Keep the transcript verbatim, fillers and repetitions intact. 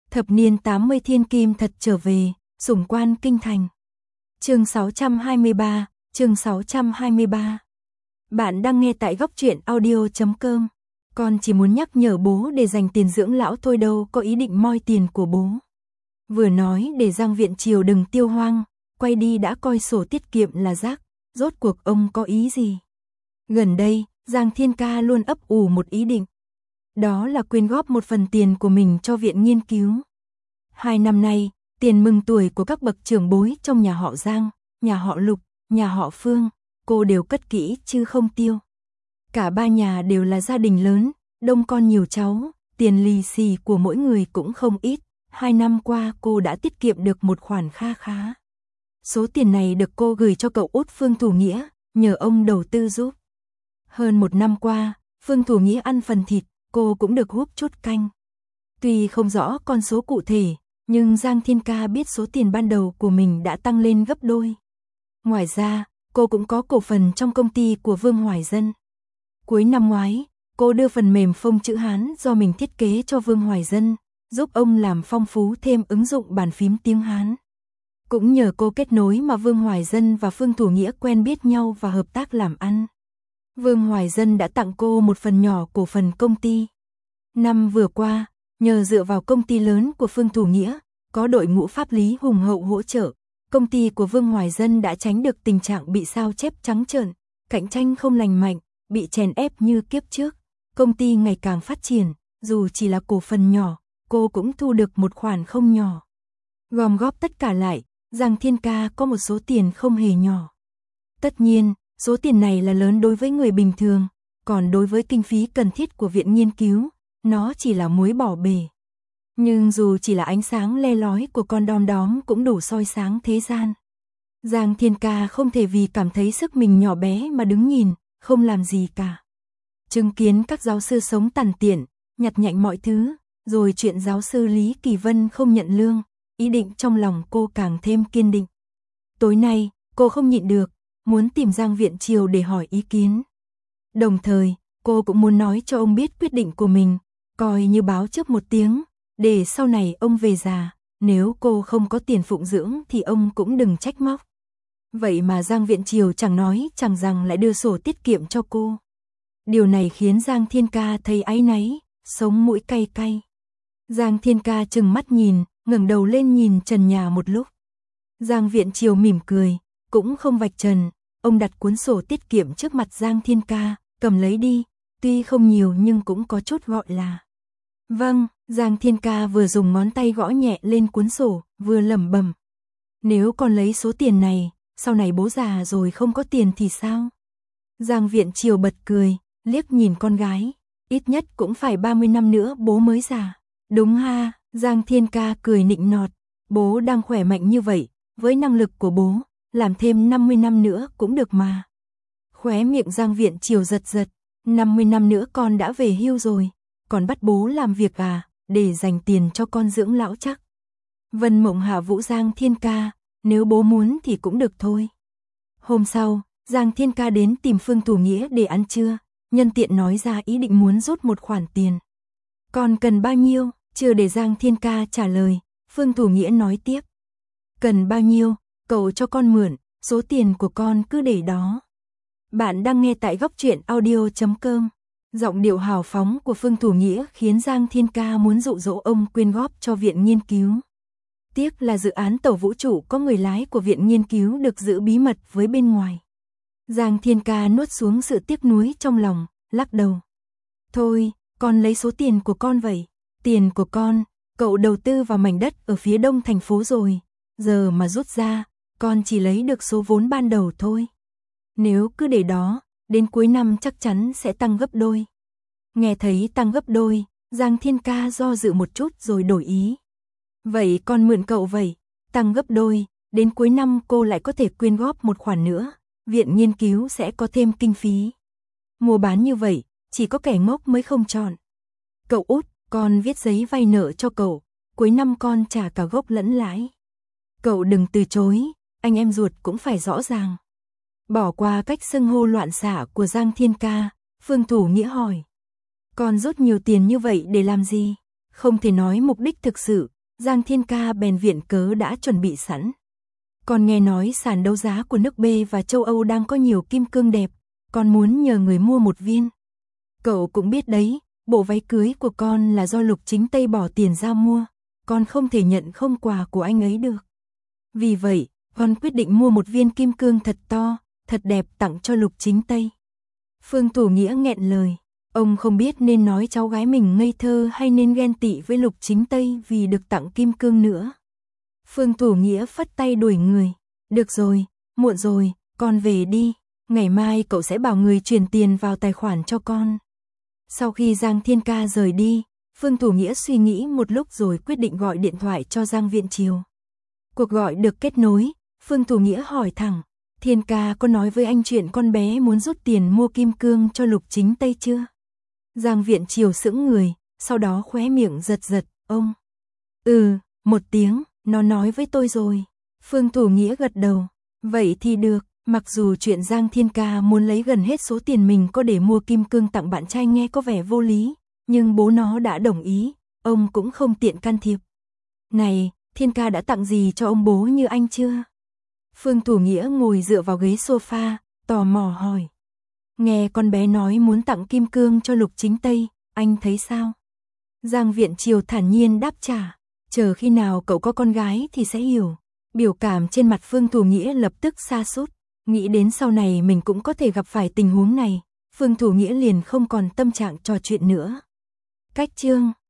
Thập niên tám mươi thiên kim thật trở về, sủng quan kinh thành. Chương sáu trăm hai mươi ba, chương sáu trăm hai mươi ba. Bạn đang nghe tại góc truyện audio chấm com. Con chỉ muốn nhắc nhở bố để dành tiền dưỡng lão thôi đâu có ý định moi tiền của bố. Vừa nói để Giang Viện Triều đừng tiêu hoang, quay đi đã coi sổ tiết kiệm là rác, rốt cuộc ông có ý gì? Gần đây, Giang Thiên Ca luôn ấp ủ một ý định. Đó là quyên góp một phần tiền của mình cho viện nghiên cứu. Hai năm nay, tiền mừng tuổi của các bậc trưởng bối trong nhà họ Giang, nhà họ Lục, nhà họ Phương, cô đều cất kỹ chứ không tiêu. Cả ba nhà đều là gia đình lớn, đông con nhiều cháu, tiền lì xì của mỗi người cũng không ít. Hai năm qua cô đã tiết kiệm được một khoản kha khá. Số tiền này được cô gửi cho cậu út Phương Thủ Nghĩa, nhờ ông đầu tư giúp. Hơn một năm qua, Phương Thủ Nghĩa ăn phần thịt, cô cũng được húp chút canh. Tuy không rõ con số cụ thể, nhưng Giang Thiên Ca biết số tiền ban đầu của mình đã tăng lên gấp đôi. Ngoài ra, cô cũng có cổ phần trong công ty của Vương Hoài Dân. Cuối năm ngoái, cô đưa phần mềm phông chữ Hán do mình thiết kế cho Vương Hoài Dân, giúp ông làm phong phú thêm ứng dụng bàn phím tiếng Hán. Cũng nhờ cô kết nối mà Vương Hoài Dân và Phương Thủ Nghĩa quen biết nhau và hợp tác làm ăn. Vương Hoài Dân đã tặng cô một phần nhỏ cổ phần công ty. Năm vừa qua, nhờ dựa vào công ty lớn của Phương Thủ Nghĩa, có đội ngũ pháp lý hùng hậu hỗ trợ, công ty của Vương Hoài Dân đã tránh được tình trạng bị sao chép trắng trợn, cạnh tranh không lành mạnh, bị chèn ép như kiếp trước. Công ty ngày càng phát triển, dù chỉ là cổ phần nhỏ, cô cũng thu được một khoản không nhỏ. Gom góp tất cả lại, Giang Thiên Ca có một số tiền không hề nhỏ. Tất nhiên, số tiền này là lớn đối với người bình thường, còn đối với kinh phí cần thiết của viện nghiên cứu, nó chỉ là muối bỏ bể. Nhưng dù chỉ là ánh sáng le lói của con đom đóm cũng đủ soi sáng thế gian. Giang Thiên Ca không thể vì cảm thấy sức mình nhỏ bé mà đứng nhìn, không làm gì cả. Chứng kiến các giáo sư sống tàn tiện, nhặt nhạnh mọi thứ, rồi chuyện giáo sư Lý Kỳ Vân không nhận lương, ý định trong lòng cô càng thêm kiên định. Tối nay, cô không nhịn được, muốn tìm Giang Viện Triều để hỏi ý kiến. Đồng thời, cô cũng muốn nói cho ông biết quyết định của mình, coi như báo trước một tiếng, để sau này ông về già, nếu cô không có tiền phụng dưỡng thì ông cũng đừng trách móc. Vậy mà Giang Viện Triều chẳng nói chẳng rằng lại đưa sổ tiết kiệm cho cô. Điều này khiến Giang Thiên Ca thấy áy náy, sống mũi cay cay. Giang Thiên Ca trừng mắt nhìn, ngẩng đầu lên nhìn trần nhà một lúc. Giang Viện Triều mỉm cười, cũng không vạch trần, ông đặt cuốn sổ tiết kiệm trước mặt Giang Thiên Ca, cầm lấy đi, tuy không nhiều nhưng cũng có chút gọi là. Vâng, Giang Thiên Ca vừa dùng ngón tay gõ nhẹ lên cuốn sổ, vừa lẩm bẩm. Nếu con lấy số tiền này, sau này bố già rồi không có tiền thì sao? Giang Viện Triều bật cười, liếc nhìn con gái, ít nhất cũng phải ba mươi năm nữa bố mới già. Đúng ha, Giang Thiên Ca cười nịnh nọt, bố đang khỏe mạnh như vậy, với năng lực của bố, làm thêm năm mươi năm nữa cũng được mà. Khóe miệng Giang Viện Triều giật giật, năm mươi năm nữa con đã về hưu rồi, còn bắt bố làm việc à, để dành tiền cho con dưỡng lão chắc. Vân Mộng hạ vũ Giang Thiên Ca, nếu bố muốn thì cũng được thôi. Hôm sau, Giang Thiên Ca đến tìm Phương Thủ Nghĩa để ăn trưa, nhân tiện nói ra ý định muốn rút một khoản tiền. Còn cần bao nhiêu? Chưa để Giang Thiên Ca trả lời, Phương Thủ Nghĩa nói tiếp. Cần bao nhiêu, cậu cho con mượn, số tiền của con cứ để đó. Bạn đang nghe tại góc truyện audio chấm com. Giọng điệu hào phóng của Phương Thủ Nghĩa khiến Giang Thiên Ca muốn dụ dỗ ông quyên góp cho viện nghiên cứu. Tiếc là dự án tàu vũ trụ có người lái của viện nghiên cứu được giữ bí mật với bên ngoài. Giang Thiên Ca nuốt xuống sự tiếc nuối trong lòng, lắc đầu. Thôi, con lấy số tiền của con vậy. Tiền của con, cậu đầu tư vào mảnh đất ở phía đông thành phố rồi. Giờ mà rút ra, con chỉ lấy được số vốn ban đầu thôi. Nếu cứ để đó, đến cuối năm chắc chắn sẽ tăng gấp đôi. Nghe thấy tăng gấp đôi, Giang Thiên Ca do dự một chút rồi đổi ý. Vậy con mượn cậu vậy, tăng gấp đôi, đến cuối năm cô lại có thể quyên góp một khoản nữa, viện nghiên cứu sẽ có thêm kinh phí. Mua bán như vậy, chỉ có kẻ ngốc mới không chọn. Cậu út, con viết giấy vay nợ cho cậu, cuối năm con trả cả gốc lẫn lãi. Cậu đừng từ chối, anh em ruột cũng phải rõ ràng. Bỏ qua cách xưng hô loạn xạ của Giang Thiên Ca, Phương Thủ Nghĩa hỏi. Con rút nhiều tiền như vậy để làm gì? Không thể nói mục đích thực sự, Giang Thiên Ca bèn viện cớ đã chuẩn bị sẵn. Con nghe nói sàn đấu giá của nước B và châu Âu đang có nhiều kim cương đẹp, con muốn nhờ người mua một viên. Cậu cũng biết đấy, bộ váy cưới của con là do Lục Chính Tây bỏ tiền ra mua, con không thể nhận không quà của anh ấy được. Vì vậy, con quyết định mua một viên kim cương thật to, thật đẹp tặng cho Lục Chính Tây. Phương Thủ Nghĩa nghẹn lời, ông không biết nên nói cháu gái mình ngây thơ hay nên ghen tị với Lục Chính Tây vì được tặng kim cương nữa. Phương Thủ Nghĩa phất tay đuổi người, được rồi, muộn rồi, con về đi, ngày mai cậu sẽ bảo người chuyển tiền vào tài khoản cho con. Sau khi Giang Thiên Ca rời đi, Phương Thủ Nghĩa suy nghĩ một lúc rồi quyết định gọi điện thoại cho Giang Viễn Triều. Cuộc gọi được kết nối, Phương Thủ Nghĩa hỏi thẳng, Thiên Ca có nói với anh chuyện con bé muốn rút tiền mua kim cương cho Lục Chính Tây chưa? Giang Viễn Triều sững người, sau đó khóe miệng giật giật, ông. Ừ, một tiếng, nó nói với tôi rồi. Phương Thủ Nghĩa gật đầu, vậy thì được, mặc dù chuyện Giang Thiên Ca muốn lấy gần hết số tiền mình có để mua kim cương tặng bạn trai nghe có vẻ vô lý, nhưng bố nó đã đồng ý, ông cũng không tiện can thiệp. Này, Thiên Ca đã tặng gì cho ông bố như anh chưa? Phương Thủ Nghĩa ngồi dựa vào ghế sofa, tò mò hỏi. Nghe con bé nói muốn tặng kim cương cho Lục Chính Tây, anh thấy sao? Giang Viễn Triều thản nhiên đáp trả, chờ khi nào cậu có con gái thì sẽ hiểu. Biểu cảm trên mặt Phương Thủ Nghĩa lập tức sa sút, nghĩ đến sau này mình cũng có thể gặp phải tình huống này, Phương Thủ Nghĩa liền không còn tâm trạng trò chuyện nữa. Cách chương